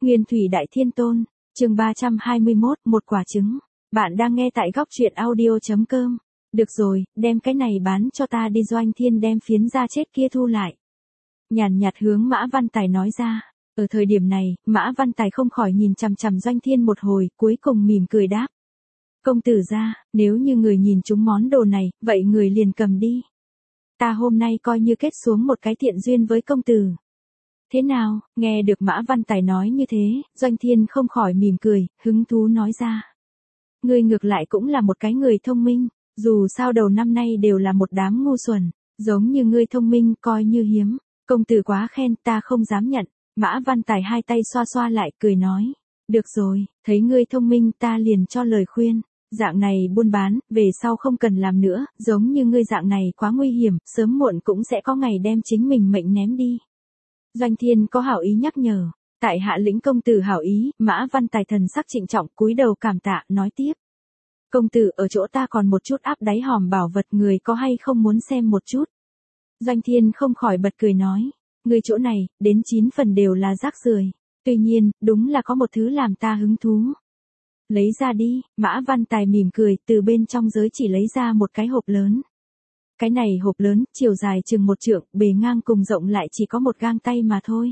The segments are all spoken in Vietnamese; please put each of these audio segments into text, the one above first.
Nguyên Thủy Đại Thiên Tôn, chương 321, một quả trứng. Bạn đang nghe tại góc truyện audio.com. Được rồi, đem cái này bán cho ta đi. Doanh Thiên đem phiến da chết kia thu lại. Nhàn nhạt hướng Mã Văn Tài nói ra. Ở thời điểm này, Mã Văn Tài không khỏi nhìn chằm chằm Doanh Thiên một hồi, cuối cùng mỉm cười đáp. Công tử gia, nếu như người nhìn trúng món đồ này, vậy người liền cầm đi. Ta hôm nay coi như kết xuống một cái thiện duyên với công tử. Thế nào, nghe được Mã Văn Tài nói như thế, Doanh Thiên không khỏi mỉm cười, hứng thú nói ra. Ngươi ngược lại cũng là một cái người thông minh, dù sao đầu năm nay đều là một đám ngu xuẩn, giống như ngươi thông minh coi như hiếm. Công tử quá khen, ta không dám nhận. Mã Văn Tài hai tay xoa xoa lại, cười nói. Được rồi, thấy ngươi thông minh ta liền cho lời khuyên. Dạng này buôn bán, về sau không cần làm nữa, giống như ngươi dạng này quá nguy hiểm, sớm muộn cũng sẽ có ngày đem chính mình mệnh ném đi. Doanh Thiên có hảo ý nhắc nhở, tại hạ lĩnh công tử hảo ý. Mã Văn Tài thần sắc trịnh trọng cúi đầu cảm tạ, nói tiếp. Công tử, ở chỗ ta còn một chút áp đáy hòm bảo vật, người có hay không muốn xem một chút? Doanh Thiên không khỏi bật cười nói, người chỗ này, đến 9 phần đều là rác rưởi. Tuy nhiên, đúng là có một thứ làm ta hứng thú. Lấy ra đi. Mã Văn Tài mỉm cười, từ bên trong giới chỉ lấy ra một cái hộp lớn. Cái này hộp lớn, chiều dài chừng 1 trượng, bề ngang cùng rộng lại chỉ có một gang tay mà thôi.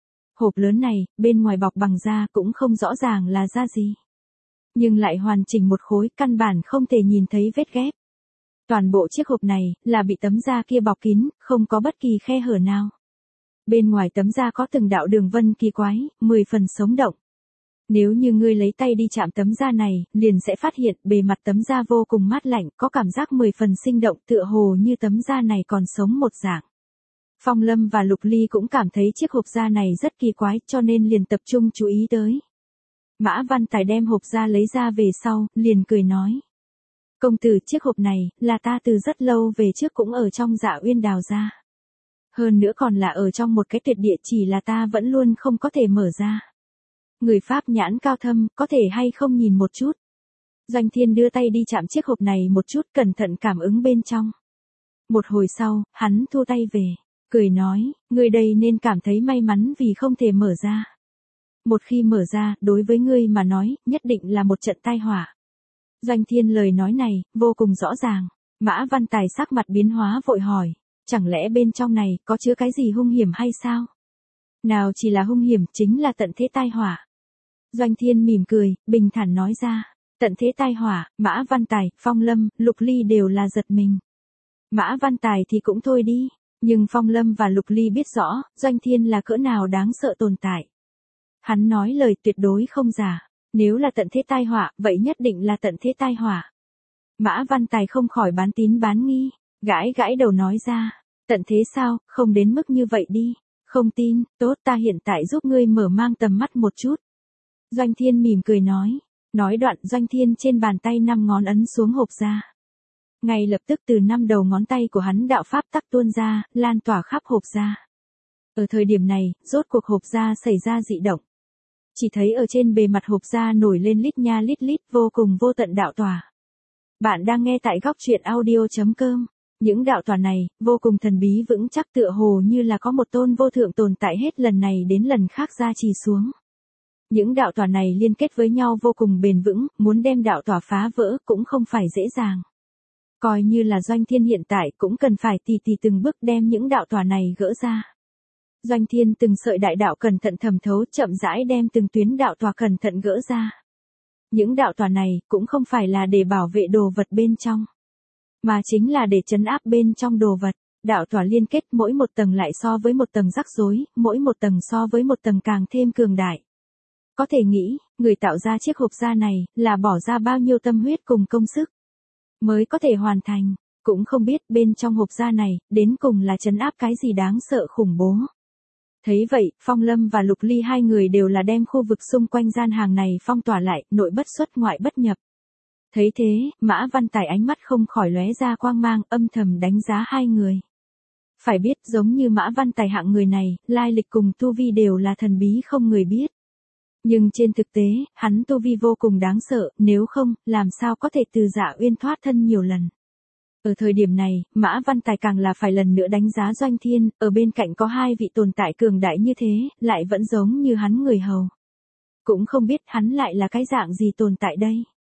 Hộp lớn này, bên ngoài bọc bằng da cũng không rõ ràng là da gì. Nhưng lại hoàn chỉnh một khối, căn bản không thể nhìn thấy vết ghép. Toàn bộ chiếc hộp này, là bị tấm da kia bọc kín, không có bất kỳ khe hở nào. Bên ngoài tấm da có từng đạo đường vân kỳ quái, 10 phần sống động. Nếu như ngươi lấy tay đi chạm tấm da này, liền sẽ phát hiện bề mặt tấm da vô cùng mát lạnh, có cảm giác 10 phần sinh động, tựa hồ như tấm da này còn sống một dạng. Phong Lâm và Lục Ly cũng cảm thấy chiếc hộp da này rất kỳ quái, cho nên liền tập trung chú ý tới. Mã Văn Tài đem hộp da lấy ra về sau, liền cười nói. Công tử, chiếc hộp này, là ta từ rất lâu về trước cũng ở trong Dạ Uyên đào ra. Hơn nữa còn là ở trong một cái tuyệt địa, chỉ là ta vẫn luôn không có thể mở ra. Người Pháp nhãn cao thâm, có thể hay không nhìn một chút. Doanh Thiên đưa tay đi chạm chiếc hộp này một chút, cẩn thận cảm ứng bên trong. Một hồi sau, hắn thu tay về, cười nói, ngươi đây nên cảm thấy may mắn vì không thể mở ra. Một khi mở ra, đối với ngươi mà nói, nhất định là một trận tai họa. Doanh Thiên lời nói này, vô cùng rõ ràng. Mã Văn Tài sắc mặt biến hóa vội hỏi, chẳng lẽ bên trong này, có chứa cái gì hung hiểm hay sao? Nào chỉ là hung hiểm, chính là tận thế tai họa. Doanh Thiên mỉm cười, bình thản nói ra, tận thế tai họa. Mã Văn Tài, Phong Lâm, Lục Ly đều là giật mình. Mã Văn Tài thì cũng thôi đi, nhưng Phong Lâm và Lục Ly biết rõ, Doanh Thiên là cỡ nào đáng sợ tồn tại. Hắn nói lời tuyệt đối không giả, nếu là tận thế tai họa, vậy nhất định là tận thế tai họa. Mã Văn Tài không khỏi bán tín bán nghi, gãi gãi đầu nói ra, tận thế sao, không đến mức như vậy đi. Không tin, tốt, ta hiện tại giúp ngươi mở mang tầm mắt một chút. Doanh Thiên mỉm cười nói đoạn Doanh Thiên trên bàn tay 5 ngón ấn xuống hộp da. Ngay lập tức từ 5 đầu ngón tay của hắn đạo pháp tắc tuôn ra, lan tỏa khắp hộp da. Ở thời điểm này, rốt cuộc hộp da xảy ra dị động. Chỉ thấy ở trên bề mặt hộp da nổi lên lít nha lít lít vô cùng vô tận đạo tỏa. Bạn đang nghe tại góc truyện audio.com. Những đạo tỏa này, vô cùng thần bí vững chắc, tựa hồ như là có một tôn vô thượng tồn tại hết lần này đến lần khác gia trì xuống. Những đạo tỏa này liên kết với nhau vô cùng bền vững, muốn đem đạo tỏa phá vỡ cũng không phải dễ dàng. Coi như là Doanh Thiên hiện tại cũng cần phải tì từng bước đem những đạo tỏa này gỡ ra. Doanh Thiên từng sợi đại đạo cẩn thận thẩm thấu, chậm rãi đem từng tuyến đạo tỏa cẩn thận gỡ ra. Những đạo tỏa này cũng không phải là để bảo vệ đồ vật bên trong, mà chính là để trấn áp bên trong đồ vật. Đạo tỏa liên kết mỗi một tầng lại so với một tầng rắc rối, mỗi một tầng so với một tầng càng thêm cường đại. Có thể nghĩ, người tạo ra chiếc hộp da này, là bỏ ra bao nhiêu tâm huyết cùng công sức, mới có thể hoàn thành, cũng không biết bên trong hộp da này, đến cùng là trấn áp cái gì đáng sợ khủng bố. Thấy vậy, Phong Lâm và Lục Ly hai người đều là đem khu vực xung quanh gian hàng này phong tỏa lại, nội bất xuất ngoại bất nhập. Thấy thế, Mã Văn Tài ánh mắt không khỏi lóe ra quang mang, âm thầm đánh giá hai người. Phải biết, giống như Mã Văn Tài hạng người này, lai lịch cùng tu vi đều là thần bí không người biết. Nhưng trên thực tế, hắn tu vi vô cùng đáng sợ, nếu không, làm sao có thể từ Dạ Uyên thoát thân nhiều lần. Ở thời điểm này, Mã Văn Tài càng là phải lần nữa đánh giá Doanh Thiên, ở bên cạnh có hai vị tồn tại cường đại như thế, lại vẫn giống như hắn người hầu. cũng không biết hắn lại là cái dạng gì tồn tại đây.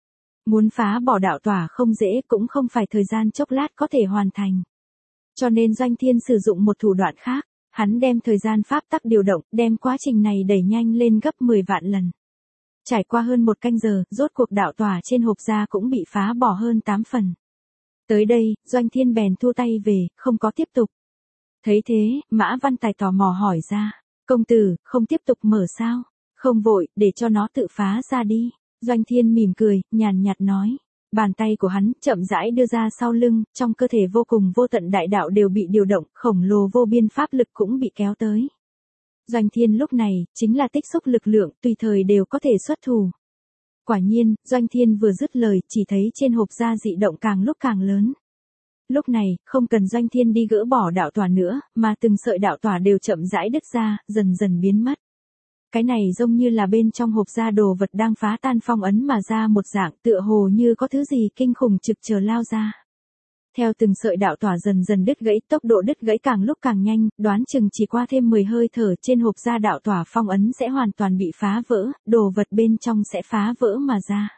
Muốn phá bỏ đạo tỏa không dễ, cũng không phải thời gian chốc lát có thể hoàn thành. Cho nên Doanh Thiên sử dụng một thủ đoạn khác, hắn đem thời gian pháp tắc điều động, đem quá trình này đẩy nhanh lên gấp 10 vạn lần. Trải qua hơn 1 canh giờ, rốt cuộc đạo tỏa trên hộp da cũng bị phá bỏ hơn 8 phần. Tới đây, Doanh Thiên bèn thu tay về, không có tiếp tục. Thấy thế, Mã Văn Tài tò mò hỏi ra, công tử, không tiếp tục mở sao? Không vội, để cho nó tự phá ra đi. Doanh Thiên mỉm cười, nhàn nhạt nói. Bàn tay của hắn chậm rãi đưa ra sau lưng, trong cơ thể vô cùng vô tận đại đạo đều bị điều động, khổng lồ vô biên pháp lực cũng bị kéo tới. Doanh Thiên lúc này, chính là tích xúc lực lượng, tùy thời đều có thể xuất thủ. Quả nhiên, Doanh Thiên vừa dứt lời, chỉ thấy trên hộp da dị động càng lúc càng lớn. Lúc này, không cần Doanh Thiên đi gỡ bỏ đạo tỏa nữa, mà từng sợi đạo tỏa đều chậm rãi đứt ra, dần dần biến mất. Cái này giống như là bên trong hộp da đồ vật đang phá tan phong ấn mà ra một dạng, tựa hồ như có thứ gì kinh khủng trực chờ lao ra. Theo từng sợi đạo tỏa dần dần đứt gãy, tốc độ đứt gãy càng lúc càng nhanh, đoán chừng chỉ qua thêm 10 hơi thở trên hộp da đạo tỏa phong ấn sẽ hoàn toàn bị phá vỡ, đồ vật bên trong sẽ phá vỡ mà ra.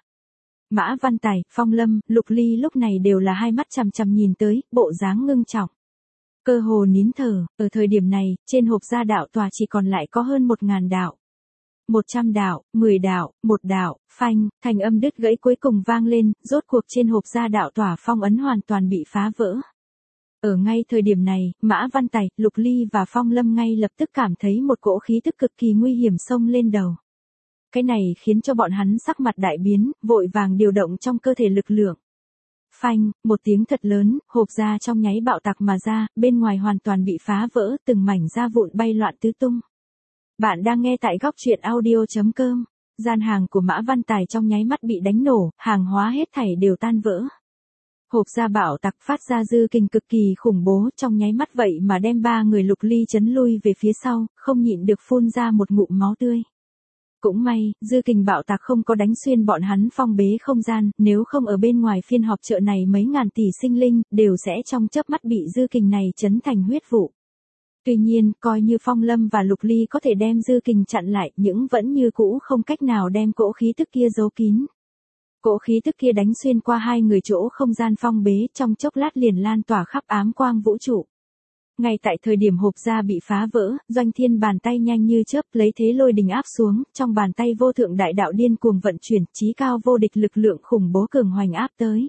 Mã Văn Tài, Phong Lâm, Lục Ly lúc này đều là hai mắt chằm chằm nhìn tới, bộ dáng ngưng trọng. Cơ hồ nín thở, ở thời điểm này, trên hộp da đạo tòa chỉ còn lại có hơn 1000 đạo. 100 đạo, 10 đạo, 1 đạo, phanh, thành âm đứt gãy cuối cùng vang lên, rốt cuộc trên hộp da đạo tỏa phong ấn hoàn toàn bị phá vỡ. Ở ngay thời điểm này, Mã Văn Tài, Lục Ly và Phong Lâm ngay lập tức cảm thấy một cỗ khí tức cực kỳ nguy hiểm xông lên đầu. Cái này khiến cho bọn hắn sắc mặt đại biến, vội vàng điều động trong cơ thể lực lượng. Phanh, một tiếng thật lớn, hộp da trong nháy bạo tạc mà ra, bên ngoài hoàn toàn bị phá vỡ, từng mảnh da vụn bay loạn tứ tung. Bạn đang nghe tại góc truyện audio.com. Gian hàng của Mã Văn Tài trong nháy mắt bị đánh nổ, hàng hóa hết thảy đều tan vỡ. Hộp da bạo tạc phát ra dư kình cực kỳ khủng bố, trong nháy mắt vậy mà đem 3 người Lục Ly chấn lui về phía sau, không nhịn được phun ra một ngụm máu tươi. Cũng may, dư kình bạo tạc không có đánh xuyên bọn hắn phong bế không gian, nếu không ở bên ngoài phiên họp chợ này mấy ngàn tỷ sinh linh, đều sẽ trong chớp mắt bị dư kình này chấn thành huyết vụ. Tuy nhiên, coi như Phong Lâm và Lục Ly có thể đem dư kình chặn lại, nhưng vẫn như cũ không cách nào đem cỗ khí tức kia giấu kín. Cỗ khí tức kia đánh xuyên qua 2 người chỗ không gian phong bế, trong chốc lát liền lan tỏa khắp ám quang vũ trụ. Ngay tại thời điểm hộp da bị phá vỡ, Doanh Thiên bàn tay nhanh như chớp lấy thế lôi đình áp xuống, trong bàn tay vô thượng đại đạo điên cuồng vận chuyển, chí cao vô địch lực lượng khủng bố cường hoành áp tới.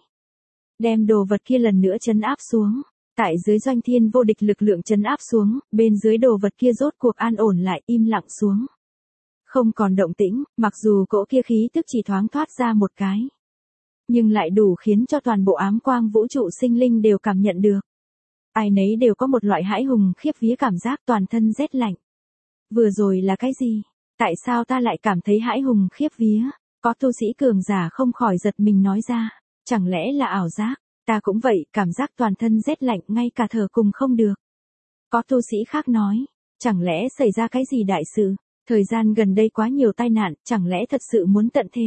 Đem đồ vật kia lần nữa chấn áp xuống. Tại dưới Doanh Thiên vô địch lực lượng chấn áp xuống, bên dưới đồ vật kia rốt cuộc an ổn lại, im lặng xuống. Không còn động tĩnh, mặc dù cỗ kia khí tức chỉ thoáng thoát ra một cái. Nhưng lại đủ khiến cho toàn bộ ám quang vũ trụ sinh linh đều cảm nhận được. Ai nấy đều có một loại hãi hùng khiếp vía cảm giác toàn thân rét lạnh. Vừa rồi là cái gì? Tại sao ta lại cảm thấy hãi hùng khiếp vía? Có tu sĩ cường giả không khỏi giật mình nói ra. Chẳng lẽ là ảo giác? Ta cũng vậy, cảm giác toàn thân rét lạnh, ngay cả thở cùng không được. Có tu sĩ khác nói. Chẳng lẽ xảy ra cái gì đại sự? Thời gian gần đây quá nhiều tai nạn, chẳng lẽ thật sự muốn tận thế?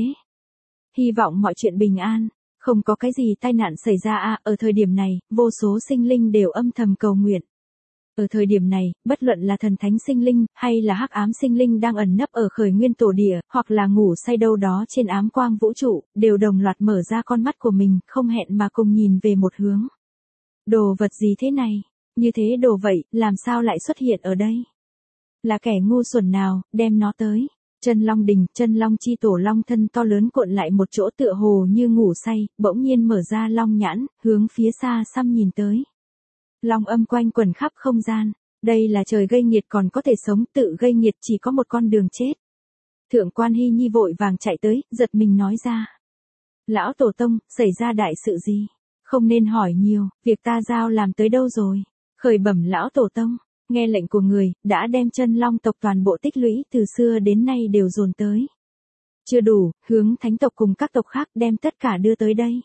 Hy vọng mọi chuyện bình an. Không có cái gì tai nạn xảy ra à, ở thời điểm này, vô số sinh linh đều âm thầm cầu nguyện. Ở thời điểm này, bất luận là thần thánh sinh linh, hay là hắc ám sinh linh đang ẩn nấp ở khởi nguyên tổ địa, hoặc là ngủ say đâu đó trên ám quang vũ trụ, đều đồng loạt mở ra con mắt của mình, không hẹn mà cùng nhìn về một hướng. Đồ vật gì thế này? Như thế đồ vậy, làm sao lại xuất hiện ở đây? Là kẻ ngu xuẩn nào, đem nó tới. Chân Long Đình, Chân Long chi tổ long thân to lớn cuộn lại một chỗ tựa hồ như ngủ say, bỗng nhiên mở ra long nhãn, hướng phía xa xăm nhìn tới. Long âm quanh quẩn khắp không gian, đây là trời gây nghiệt còn có thể sống, tự gây nghiệt chỉ có một con đường chết. Thượng quan Hy Nhi vội vàng chạy tới, giật mình nói ra. Lão Tổ Tông, xảy ra đại sự gì? Không nên hỏi nhiều, việc ta giao làm tới đâu rồi? Khởi bẩm Lão Tổ Tông. Nghe lệnh của người, đã đem Chân Long tộc toàn bộ tích lũy từ xưa đến nay đều dồn tới. Chưa đủ, hướng thánh tộc cùng các tộc khác đem tất cả đưa tới đây.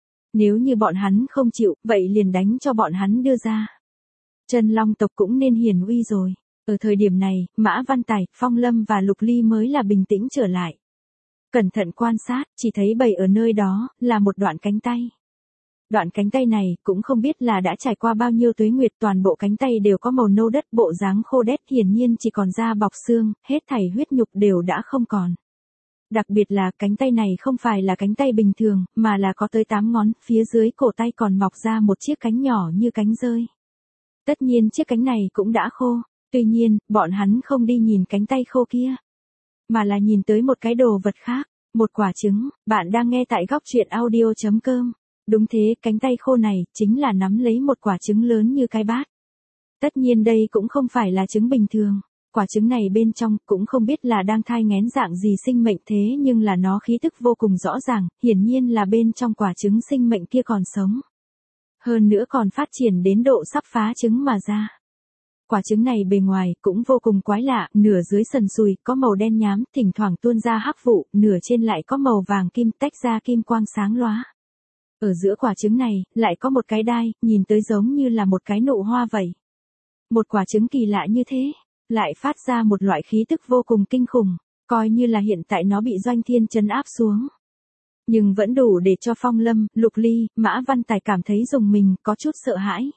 Nếu như bọn hắn không chịu, vậy liền đánh cho bọn hắn đưa ra. Chân Long tộc cũng nên hiển uy rồi. Ở thời điểm này, Mã Văn Tài, Phong Lâm và Lục Ly mới là bình tĩnh trở lại. Cẩn thận quan sát, chỉ thấy bày ở nơi đó, là một đoạn cánh tay. Đoạn cánh tay này cũng không biết là đã trải qua bao nhiêu tuế nguyệt, toàn bộ cánh tay đều có màu nâu đất, bộ dáng khô đét, hiển nhiên chỉ còn da bọc xương, hết thảy huyết nhục đều đã không còn. Đặc biệt là cánh tay này không phải là cánh tay bình thường, mà là có tới 8 ngón, phía dưới cổ tay còn mọc ra một chiếc cánh nhỏ như cánh dơi. Tất nhiên chiếc cánh này cũng đã khô, tuy nhiên, bọn hắn không đi nhìn cánh tay khô kia, mà là nhìn tới một cái đồ vật khác, một quả trứng. Bạn đang nghe tại góc truyện audio.com. Đúng thế, cánh tay khô này chính là nắm lấy một quả trứng lớn như cái bát. Tất nhiên đây cũng không phải là trứng bình thường. Quả trứng này bên trong cũng không biết là đang thai nghén dạng gì sinh mệnh, thế nhưng là nó khí tức vô cùng rõ ràng, hiển nhiên là bên trong quả trứng sinh mệnh kia còn sống. Hơn nữa còn phát triển đến độ sắp phá trứng mà ra. Quả trứng này bề ngoài cũng vô cùng quái lạ, nửa dưới sần sùi, có màu đen nhám, thỉnh thoảng tuôn ra hắc vụ, nửa trên lại có màu vàng kim, tách ra kim quang sáng lóa. Ở giữa quả trứng này, lại có một cái đai, nhìn tới giống như là một cái nụ hoa vậy. Một quả trứng kỳ lạ như thế, lại phát ra một loại khí tức vô cùng kinh khủng, coi như là hiện tại nó bị Doanh Thiên trấn áp xuống. Nhưng vẫn đủ để cho Phong Lâm, Lục Ly, Mã Văn Tài cảm thấy rùng mình, có chút sợ hãi.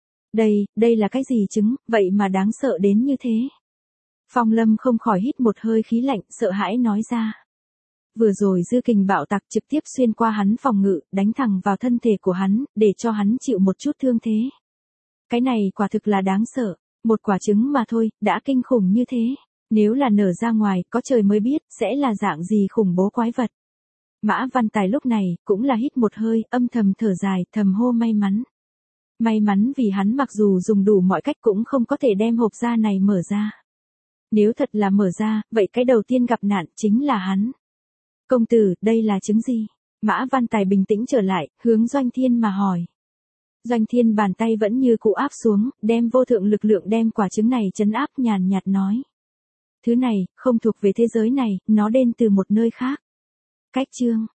Đây là cái gì trứng, vậy mà đáng sợ đến như thế? Phong Lâm không khỏi hít một hơi khí lạnh, sợ hãi nói ra. Vừa rồi dư kình bạo tạc trực tiếp xuyên qua hắn phòng ngự, đánh thẳng vào thân thể của hắn, để cho hắn chịu một chút thương thế. Cái này quả thực là đáng sợ, một quả trứng mà thôi, đã kinh khủng như thế. Nếu là nở ra ngoài, có trời mới biết, sẽ là dạng gì khủng bố quái vật. Mã Văn Tài lúc này, cũng là hít một hơi, âm thầm thở dài, thầm hô may mắn. May mắn vì hắn mặc dù dùng đủ mọi cách cũng không có thể đem hộp da này mở ra. Nếu thật là mở ra, vậy cái đầu tiên gặp nạn chính là hắn. Công tử, đây là trứng gì? Mã Văn Tài bình tĩnh trở lại, hướng Doanh Thiên mà hỏi. Doanh Thiên bàn tay vẫn như cũ áp xuống, đem vô thượng lực lượng đem quả trứng này trấn áp, nhàn nhạt nói. Thứ này, không thuộc về thế giới này, nó đến từ một nơi khác. Cách chương.